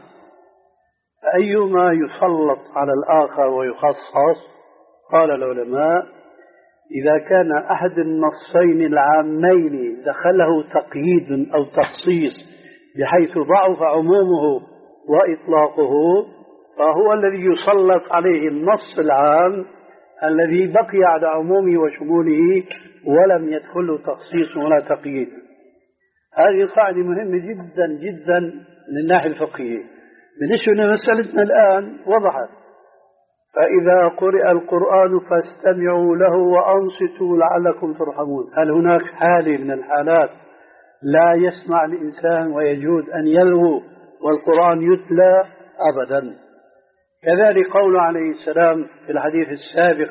فأيهما يسلط على الآخر ويخصص؟ قال العلماء إذا كان أحد النصين العامين دخله تقييد أو تخصيص بحيث ضعف عمومه وإطلاقه، فهو الذي يسلط عليه النص العام الذي بقي على عمومه وشموله ولم يدخله تخصيص ولا تقييد. هذه قاعدة مهمة جدا جدا من الناحية الفقهية. بالنسبة لمسألتنا الآن وضحت: فإذا قرئ القرآن فاستمعوا له وأنصتوا لعلكم ترحمون. هل هناك حالة من الحالات لا يسمع الإنسان ويجوز أن يلغو والقرآن يتلى؟ أبدا. كذلك قول عليه السلام في الحديث السابق: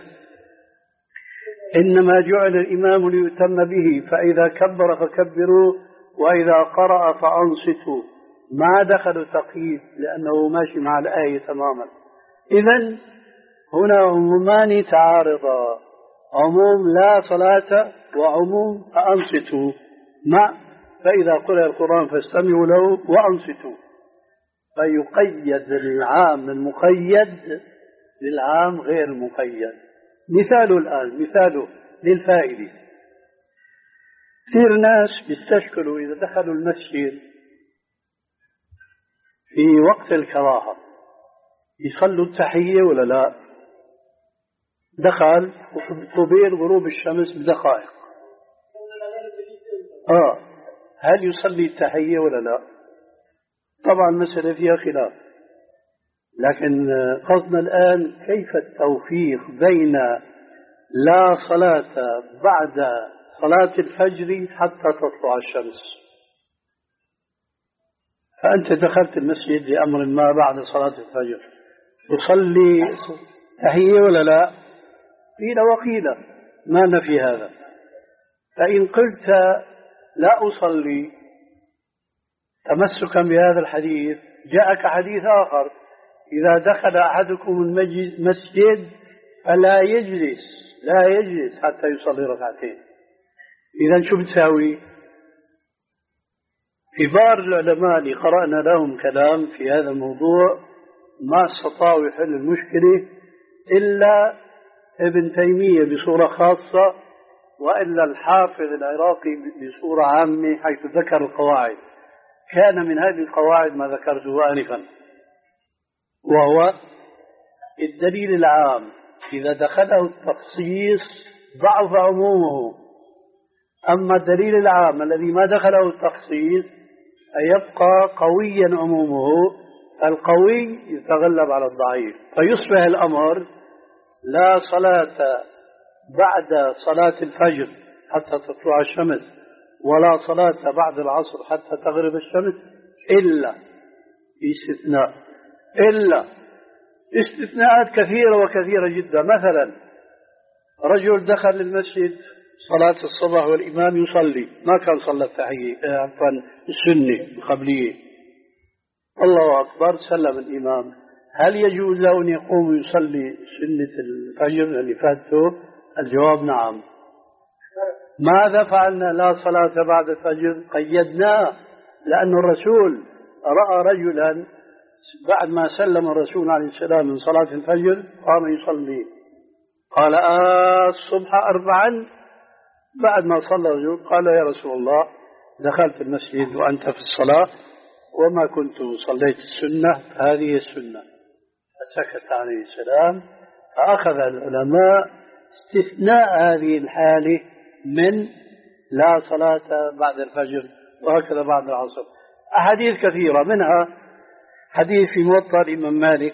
إنما جعل الإمام ليتم به فإذا كبر فكبروا وإذا قرأ فأنصتوا. ما دخل تقييد لأنه ماشي مع الآية تماما. إذن هنا عمومان تعارضا: عموم لا صلاة وعموم فأنصتوا، مع فإذا قرأ القرآن فاستمعوا له وأنصتوا. فيقيد العام المقيد للعام غير المقيد. مثاله الآن مثاله للفائدة: كثير ناس بيستشكلوا إذا دخلوا المسجد في وقت الكراهة يصلوا التحية ولا لا؟ دخل قبيل غروب الشمس بدقائق، آه هل يصلي التحية ولا لا؟ طبعا المسألة فيها خلاف، لكن قصدنا الآن كيف التوفيق بين لا صلاة بعد صلاة الفجر حتى تطلع الشمس. فأنت دخلت المسجد لأمر ما بعد صلاة الفجر، تصلي تحية ولا لا؟ قيل وقيل، ما نفي هذا. فإن قلت لا أصلي تمسكا بهذا الحديث، جاءك حديث آخر: إذا دخل أحدكم المسجد فلا يجلس لا يجلس حتى يصلي ركعتين. إذا شو بتساوي؟ كبار العلماء اللي قرأنا لهم كلام في هذا الموضوع ما استطاعوا يحل المشكلة إلا ابن تيمية بصورة خاصة، وإلا الحافظ العراقي بصورة عامة حيث ذكر القواعد. كان من هذه القواعد ما ذكرته آنفا، وهو الدليل العام إذا دخله التخصيص ضعف عمومه، أما الدليل العام الذي ما دخله التخصيص يبقى قويا عمومه، القوي يتغلب على الضعيف، فيصبح الأمر لا صلاة بعد صلاة الفجر حتى تطلع الشمس، ولا صلاة بعد العصر حتى تغرب الشمس، إلا استثناء إلا استثناءات كثيرة وكثيرة جدا. مثلا رجل دخل المسجد صلاة الصبح والإمام يصلي، ما كان صلى التحية عفوا السنة القبلية، الله أكبر سلم الإمام، هل يجوز له أن يقوم يصلي سنة الفجر اللي فاتته؟ الجواب نعم. ماذا فعلنا لا صلاة بعد الفجر؟ قيدناه، لأن الرسول رأى رجلا بعد ما سلم الرسول عليه السلام من صلاة الفجر قام يصلي، قال آه الصبح أربعا. بعد ما صلى الرجل قال يا رسول الله دخلت المسجد وأنت في الصلاة وما كنت صليت السنة، هذه السنة. فسكت عليه السلام. فأخذ العلماء استثناء هذه الحالة من لا صلاة بعد الفجر، وهكذا بعد العصر. أحاديث كثيرة، منها حديث في موطأ الإمام مالك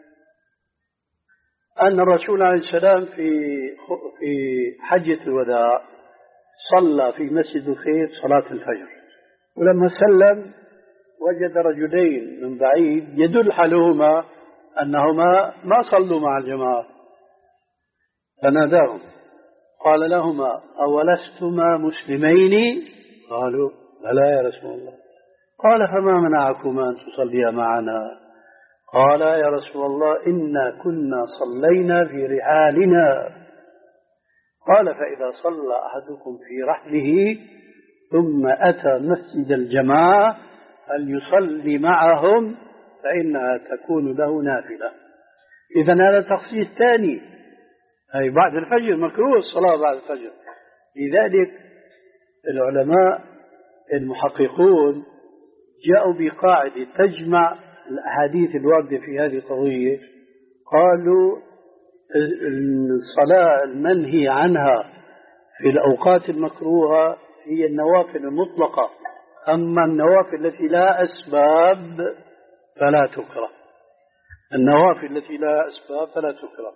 أن الرسول عليه السلام في في حجة الوداع صلى في مسجد الخير صلاة الفجر، ولما سلم وجد رجلين من بعيد يدل حالهما أنهما ما صلوا مع الجماعة، فناداهم قال لهما أولستما مسلمين؟ قالوا بلى يا رسول الله. قال فما منعكما أن تصليا معنا؟ قال يا رسول الله إنا كنا صلينا في رحالنا. قال فإذا صلى أحدكم في رحله ثم أتى مسجد الجماعة فليصلي معهم فإنها تكون له نافلة. إذن هذا تخصيص ثاني، أي بعد الفجر مكروه الصلاة بعد الفجر. لذلك العلماء المحققون جاءوا بقاعدة تجمع الأحاديث الواردة في هذه القضية. قالوا الصلاة المنهي عنها في الأوقات المكروهة هي النوافل المطلقة، أما النوافل التي لا أسباب فلا تكره. النوافل التي لا أسباب فلا تكره.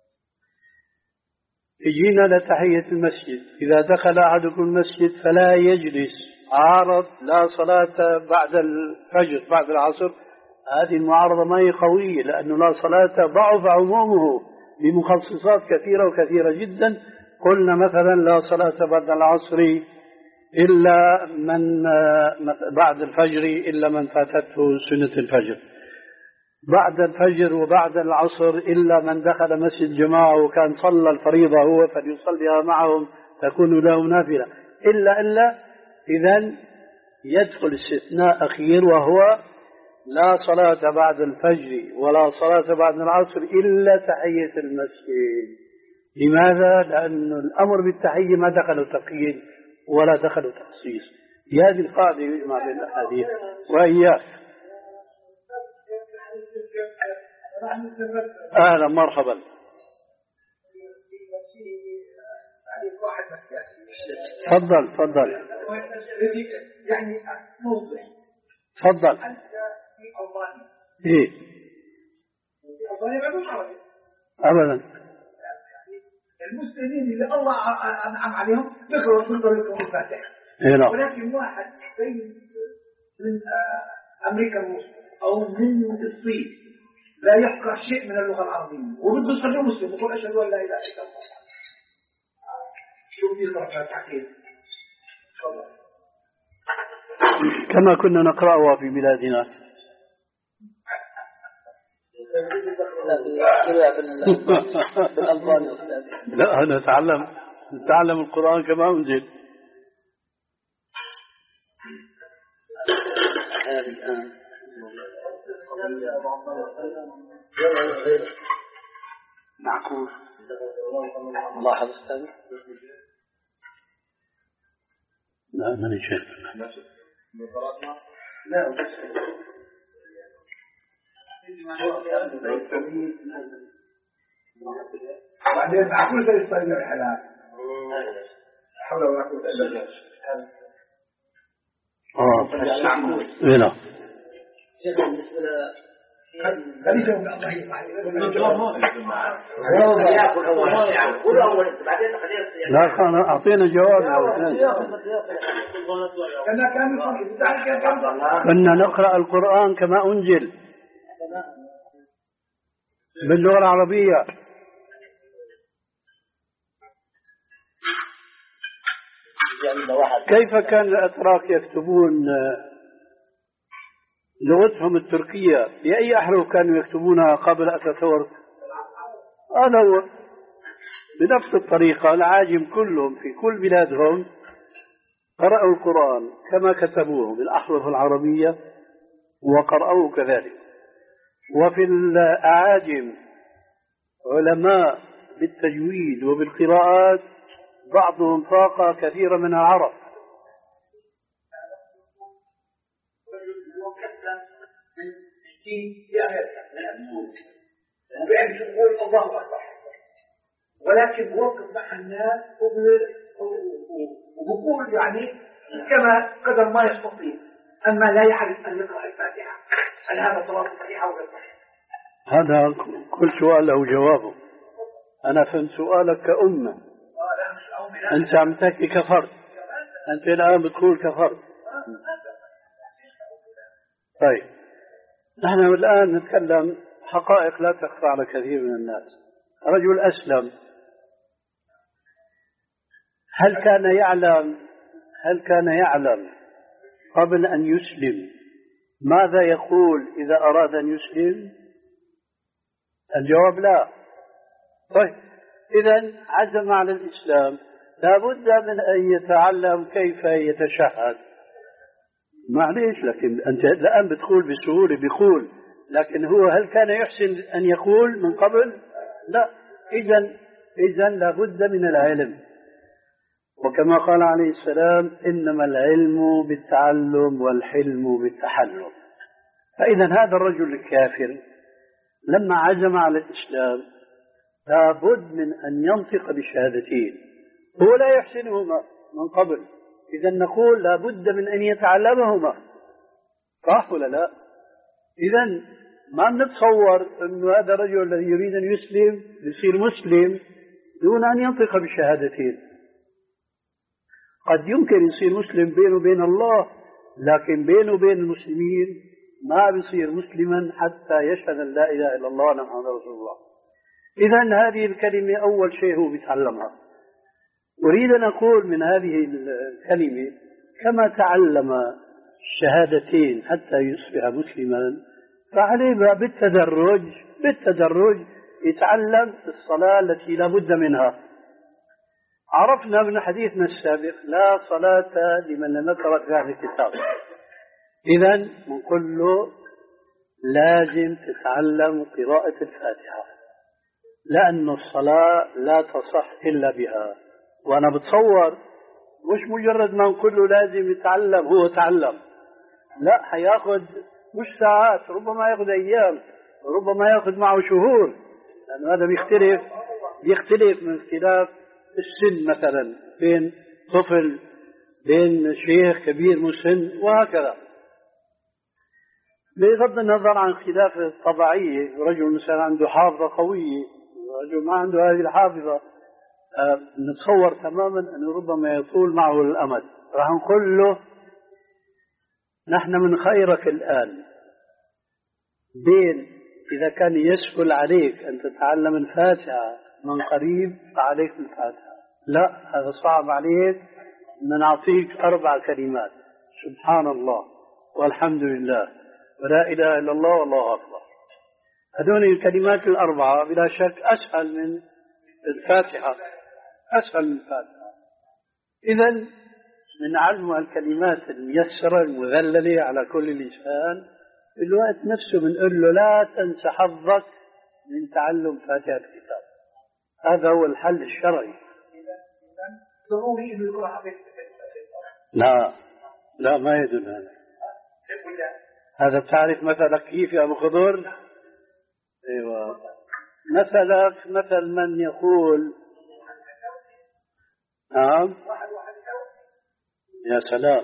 يجينا لتحية المسجد، إذا دخل أحدكم المسجد فلا يجلس عارض لا صلاة بعد الفجر بعد العصر. هذه المعارضة ما هي قوية، لأنه لا صلاة ضعف عمومه بمخصصات كثيرة وكثيرة جدا. قلنا مثلا لا صلاة بعد العصر إلا من بعد الفجر إلا من فاتته سنة الفجر، بعد الفجر وبعد العصر إلا من دخل مسجد جماعة وكان صلى الفريضة هو فليصليها معهم تكون له نافلة، إلا إلا إذن يدخل استثناء أخير وهو لا صلاة بعد الفجر ولا صلاة بعد العصر إلا تحية المسجد. لماذا؟ لأن الأمر بالتحية ما دخل تقييد ولا دخل تخصيص. هذه القاعدة يجمع بين الأحاديث. وإياك أهلا مرحبا. تفضل تفضل يعني موضح تفضل. أنت في ألمانيا إيه في ألمانيا ما فيش عربي أبدا. المسلمين اللي الله أنعم عليهم يقرأوا كل طريقهم الفاتحة، إيه ولكن واحد من أمريكا المسلم أو من الصين لا يفقه شيء من اللغة العربية وبده يصلي مسلم ويقول أشهد أن لا إله إلا الله، شو بيقرأ فاتحتين؟ كما كنا نقرأها في بلادنا. لا نتعلم نتعلم القرآن كما أنزل. معكوس لاحظ أستاذ. لا ماني شايف. لا بعدين معقول زي الصيد الحلال حول ولا قوة إلا بالله. اه هنا خليجة من الله يسمح لا كان أعطينا جواب كنا نقرأ القرآن كما أنزل باللغة العربية. كيف كان الأتراك يكتبون لغتهم التركية؟ بأي أحرف كانوا يكتبونها قبل أتاتورك؟ هذا هو بنفس الطريقة العاجم كلهم في كل بلادهم قرأوا القرآن كما كتبوه بالأحرف العربية وقرأوه كذلك. وفي الأعاجم علماء بالتجويد وبالقراءات بعضهم فاق كثيرا من العرب. وبيعرف يقول الله أكبر، ولكن بوقف مع الناس وبقول يعني كما قدر ما يستطيع، أما لا يعرف أن يقرأ الفاتحة. هل هذا صلاة صحيحة ولا صحيح؟ هذا كل سؤال له جوابه. أنا فهمت سؤالك كأمة، أنت عم تحكي كفرد، أنت الآن بتقول كفرد. طيب نحن الآن نتكلم حقائق لا تخفى على كثير من الناس. رجل أسلم، هل كان يعلم هل كان يعلم قبل أن يسلم ماذا يقول إذا أراد أن يسلم؟ الجواب لا. طيب إذن عزم على الإسلام، لا بد من أن يتعلم كيف يتشهد. معليش، لكن أنت الآن بتقول بسهولة بيقول، لكن هو هل كان يحسن أن يقول من قبل؟ لا. إذن إذن لا بد من العلم، وكما قال عليه السلام إنما العلم بالتعلم والحلم بالتحلم. فإذا هذا الرجل الكافر لما عزم على الإسلام لا بد من أن ينطق بالشهادتين، هو لا يحسنهما من قبل، إذا نقول لا بد من أن يتعلمهما، صح ولا لا؟ إذا ما نتصور أن هذا الرجل الذي يريد أن يسلم يصير مسلم دون أن ينطق بالشهادتين. قد يمكن يصير مسلم بينه وبين الله، لكن بينه وبين المسلمين ما بيصير مسلما حتى يشهد أن لا إله إلا الله وأن محمدا رسول الله. إذن هذه الكلمة أول شيء هو بيتعلمها. أريد أن أقول من هذه الكلمة كما تعلم الشهادتين حتى يصبح مسلما، فعليه بالتدرج بالتدرج يتعلم الصلاة التي لا بد منها. عرفنا من حديثنا السابق لا صلاة لمن لم يقرأ في هذا الكتاب. إذن نقول له لازم تتعلم قراءة الفاتحة، لأن الصلاة لا تصح إلا بها. وأنا بتصور مش مجرد ما نقول له لازم يتعلم هو تعلم، لا، حياخد مش ساعات، ربما ياخذ أيام، ربما ياخذ معه شهور، لأن هذا بيختلف بيختلف من اختلاف السن، مثلا بين طفل بين شيخ كبير مسن وهكذا. بغض النظر عن خلاف الطبيعية، رجل مثلا عنده حافظة قوية ورجل ما عنده هذه الحافظة، أه نتصور تماما أنه ربما يطول معه الأمد. راح نقول له نحن من خيرك الآن بين إذا كان يسهل عليك أن تتعلم الفاتحة من قريب فعليك الفاتحة، لا هذا صعب عليك، نعطيك أربع كلمات: سبحان الله والحمد لله ولا إله إلا الله والله أكبر. هذول الكلمات الأربعة بلا شك أسهل من الفاتحة، أسهل من الفاتحة. إذن من علم الكلمات الميسرة المذللة على كل لسان، في الوقت نفسه بنقول له لا تنسى حظك من تعلم فاتحة الكتاب. هذا هو الحل الشرعي. لا لا ما يدل هذا. هذا بتعرف مثلك كيف يا أبو خضر؟ أيوة، مثلك مثل من يقول نعم يا سلام.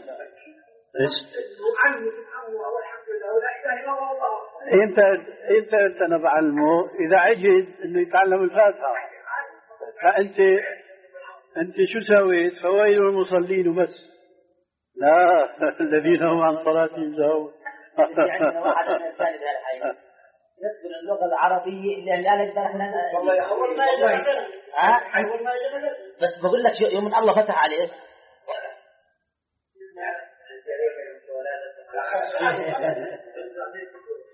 انت انت انت انا بعلمه اذا عجز انه يتعلم الفاتحه، فانت انت شو سويت؟ فويل المصلين وبس، لا الذين هم عن صلاتهم ساهون. يعني واحد من الثاني بهالحين يذكر اللغه العربيه اللي لا نقدر احنا والله اول ما ها اول ما بس بقول لك يوم من الله فتح عليه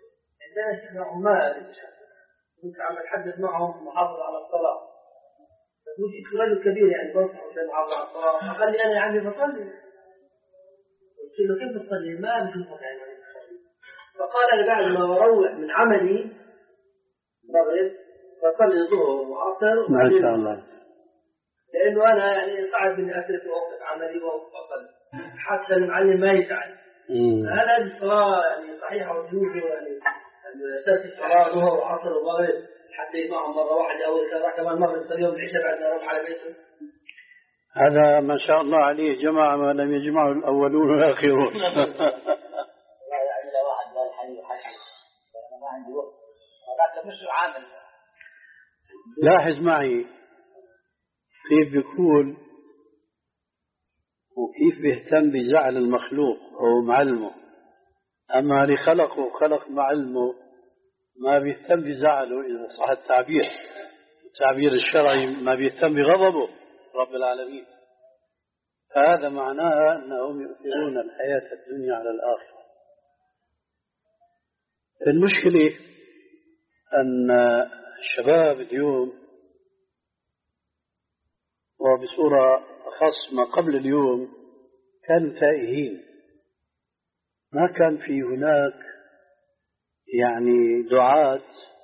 عندنا شيخ عمال كنت عم بتحدث معهم محافظ على الصلاة، مش رجل كبير يعني بنصح عشان يحافظ على الصلاة، فقال لي أنا يعني بصلي. قلت له كيف تصلي؟ ما بشوفك يعني. فقال لي بعد ما أروح من عملي مغرب بصلي الظهر وعصر. ما شاء الله. لأنه أنا يعني صعب إني أترك وقت عملي وأصلي حتى المعلم ما يزعل. هذا هذه الصلاة يعني صحيحة وجوده يعني ترك الصلاة ظهر وعصر ومغرب حتى يسمعهم مرة واحدة أو إذا كمان مرة يصلي يوم العشاء بعد ما يروح على بيته. هذا ما شاء الله عليه جماعة ما لم يجمعه الأولون والآخرون. لا يعني لو واحد قال حي وحي أنا ما عندي وقت هذاك مش عامل. لاحظ معي كيف بيقول وكيف بيهتم بزعل المخلوق أو معلمه، أما اللي خلقه وخلق معلمه ما بيهتم بزعله إذا صح التعبير التعبير الشرعي، ما بيهتم بغضبه رب العالمين. فهذا معناها أنهم يؤثرون الحياة الدنيا على الآخرة. المشكلة أن الشباب اليوم وبصورة أخص ما قبل اليوم كانوا تائهين، ما كان في هناك يعني دعاة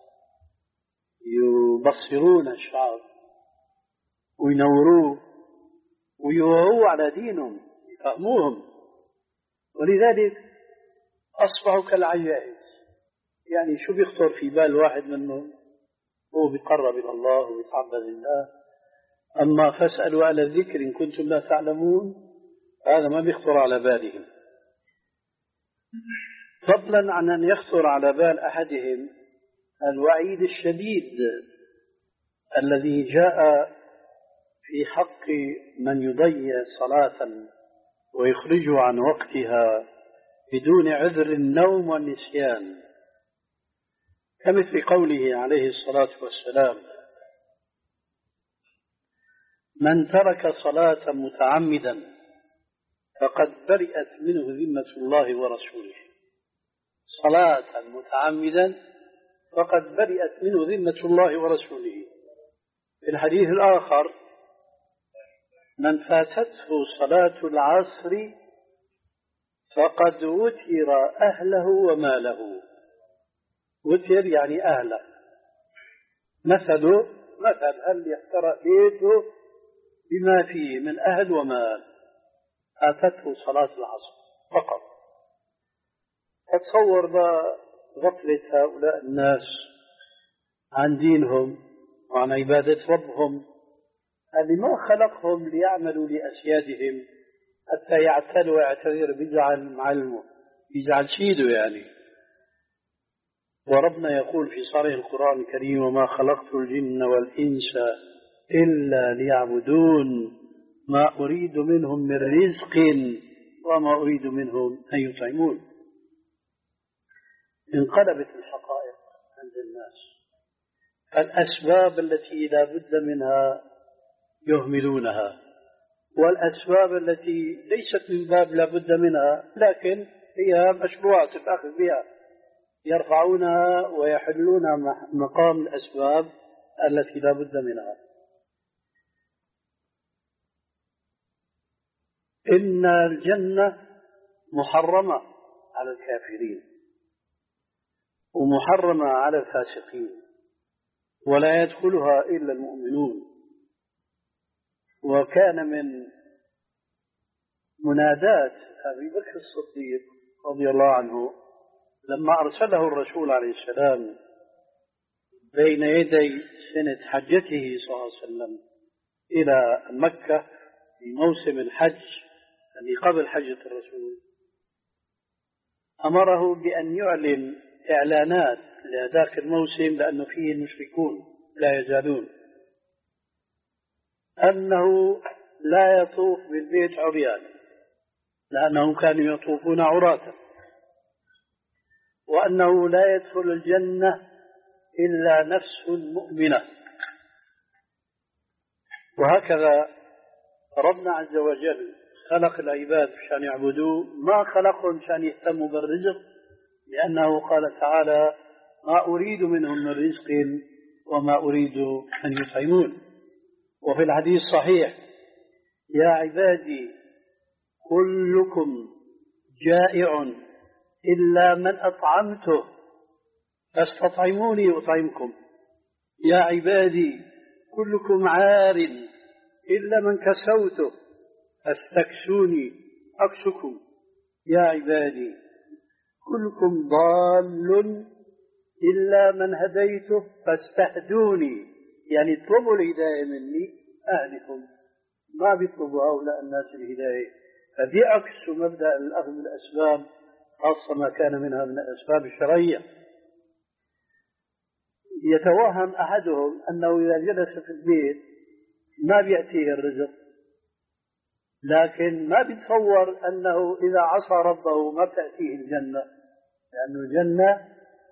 يبصرون الشعب وينوروه ويوعوا على دينهم يفهموهم، ولذلك أصبحوا كالعجائز. يعني شو بيخطر في بال واحد منهم؟ هو بيقرب إلى الله ويتعبد لله، أما فاسألوا على الذكر إن كنتم لا تعلمون هذا ما بيخطر على بالهم، فضلا عن أن يخطر على بال أحدهم الوعيد الشديد الذي جاء في حق من يضيع صلاة ويخرجه عن وقتها بدون عذر النوم والنسيان، كمثل قوله عليه الصلاة والسلام: من ترك صلاة متعمدا فقد برئت منه ذمة الله ورسوله. صلاة متعمدا فقد برئت منه ذمة الله ورسوله. في الحديث الآخر: من فاتته صلاة العصر فقد وتر أهله وماله. وتر يعني أهله، مثله مثل هل يحترق بيته بما فيه من أهل ومال، فاتته صلاة العصر فقط. فتصور غفلة هؤلاء الناس عن دينهم وعن عبادة ربهم اللي ما خلقهم ليعملوا لأسيادهم حتى يعتلوا ويعتذر بيجعل معلمه بيجعل سيده يعني. وربنا يقول في صريح القرآن الكريم: وما خلقت الجن والإنس إلا ليعبدون ما أريد منهم من رزق وما أريد منهم أن يطعمون. انقلبت الحقائق عند الناس، الأسباب التي لا بد منها يهملونها، والأسباب التي ليست من باب لا بد منها لكن هي مشروعة الأخذ بها يرفعونها ويحلونها مقام الأسباب التي لا بد منها. إن الجنة محرمة على الكافرين ومحرمة على الفاسقين ولا يدخلها إلا المؤمنون. وكان من منادات أبي بكر الصديق رضي الله عنه لما أرسله الرسول عليه السلام بين يدي سنة حجته صلى الله عليه وسلم إلى مكة في موسم الحج يعني قبل حجة الرسول، أمره بأن يعلن إعلانات لذاك الموسم لأنه فيه المشركون لا يزالون أنه لا يطوف بالبيت عريان لأنهم كانوا يطوفون عراة، وأنه لا يدخل الجنة إلا نفس مؤمنة. وهكذا ربنا عز وجل خلق العباد عشان يعبدوه، ما خلقهم عشان يهتموا بالرزق، لأنه قال تعالى: ما أريد منهم من رزق وما أريد أن يطعمون. وفي الحديث الصحيح: يا عبادي كلكم جائع إلا من أطعمته فاستطعموني أطعمكم. يا عبادي كلكم عار إلا من كسوته فاستكسوني أكسكم. يا عبادي كلكم ضال إلا من هديته فاستهدوني، يعني اطلبوا الهداية مني أهدكم. ما بيطلبوا هؤلاء الناس الهداية، فدي عكس مبدأ الأخذ بالأسباب، خاصة ما كان منها من الأسباب الشرعية. يتوهم أحدهم أنه إذا جلس في البيت ما بيأتيه الرزق، لكن ما بيتصور أنه إذا عصى ربه ما تأتيه الجنة، لأن الجنة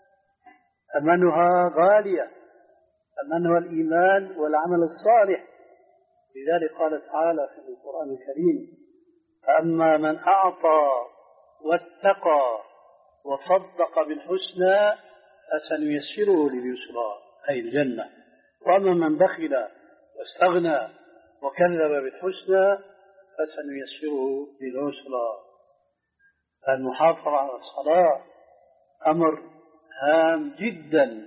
ثمنها غالية، ثمنها الإيمان والعمل الصالح. لذلك قال تعالى في القرآن الكريم: فأما من أعطى واتقى وصدق بالحسنى فسنيسره لليسرى، أي الجنة. وأما من بخل واستغنى وكذب بالحسنى فسنيسره للعسرى. المحافظة على الصلاة أمر هام جدا،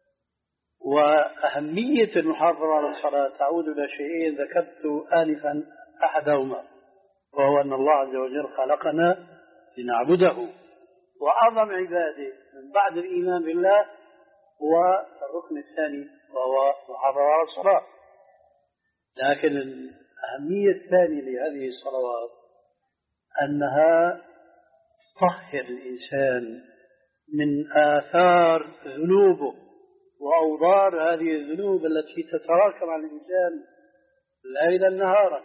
وأهمية المحافظة على الصلاة تعود إلى شيئين ذكرت آنفا أحدهما، وهو أن الله عز وجل خلقنا لنعبده، وأعظم عباده من بعد الإيمان بالله هو الركن الثاني وهو محافظة على الصلاة. لكن الأهمية الثانية لهذه الصلوات أنها تطهر الإنسان من آثار ذنوبه وأوضار هذه الذنوب التي تتراكم على الإنسان ليلا نهارا،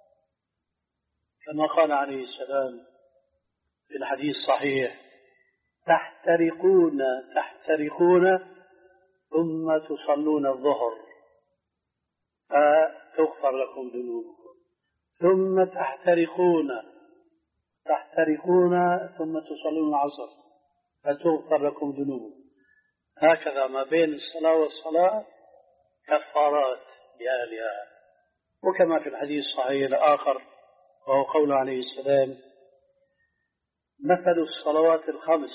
كما قال عليه السلام في الحديث الصحيح: تحترقون تحترقون ثم تصلون الظهر فتغفر لكم ذنوبكم، ثم تحترقون تحترقون ثم تصلون العصر فتغفر لكم ذنوبكم. هكذا ما بين الصلاة والصلاة كفارات لأهلها. وكما في الحديث الصحيح الآخر وهو قول عليه السلام: مثل الصلوات الخمس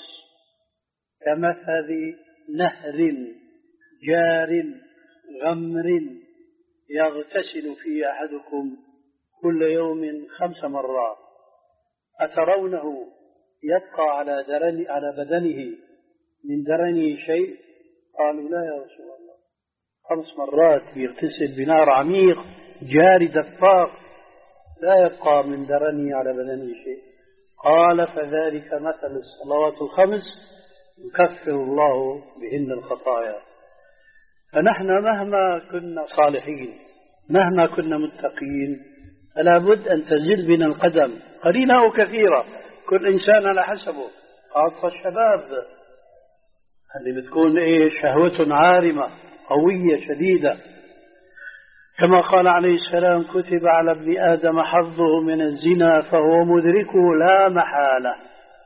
كمثل نهر جار غمر يغتسل فيه أحدكم كل يوم خمس مرات أترونه يبقى على درن على بدنه من درنه شيء؟ قالوا: لا يا رسول الله. خمس مرات يغتسل بنار عميق جاري دفاق لا يبقى من درنه على بدنه شيء. قال: فذلك مثل الصلوات الخمس يكفر الله بهن الخطايا. فنحن مهما كنا صالحين، مهما كنا متقين، فلا بد أن تزل بنا القدم قليلة أو كثيرة، كل إنسان على حسبه، خاصة الشباب اللي بتكون إيه شهوة عارمة قوية شديدة. كما قال عليه السلام: كتب على ابن آدم حظه من الزنا فهو مدركه لا محالة.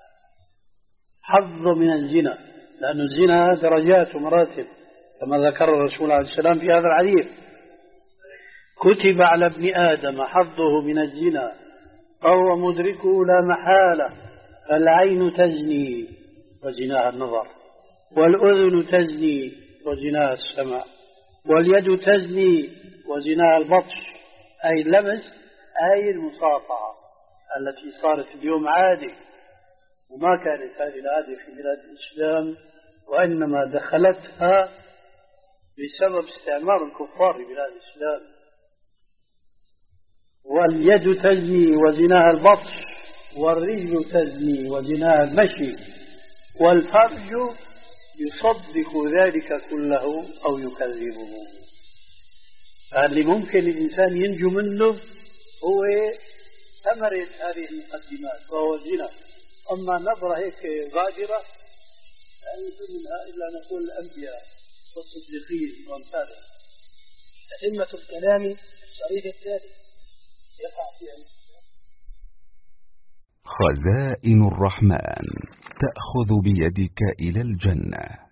حظ من الزنا، لأن الزنا درجات ومراتب كما ذكر الرسول عليه السلام في هذا الحديث: كتب على ابن آدم حظه من الزنا فهو مدركه لا محالة. فالعين تزني وزناها النظر، والأذن تزني وزناها السمع، واليد تزني وزناها البطش، أي اللمس، أي المصافحة التي صارت اليوم عادة، وما كانت هذه العادة في بلاد الإسلام، وإنما دخلتها بسبب استعمار الكفار في بلاد الإسلام. واليد تزني وزناها البطش، والرجل تزني وزناها المشي، والفرج يصدق ذلك كله أو يكذبه. فاللي ممكن الإنسان ينجو منه هو ثمرة هذه المقدمات وهو الزنا. أما نظرة هيك غادرة لا يمكن منها إلا نقول الأنبياء والصديقين وأمثالهم. أئمة الكلام الصريح الثالث يقع فيها. خزائن الرحمن تأخذ بيدك إلى الجنة.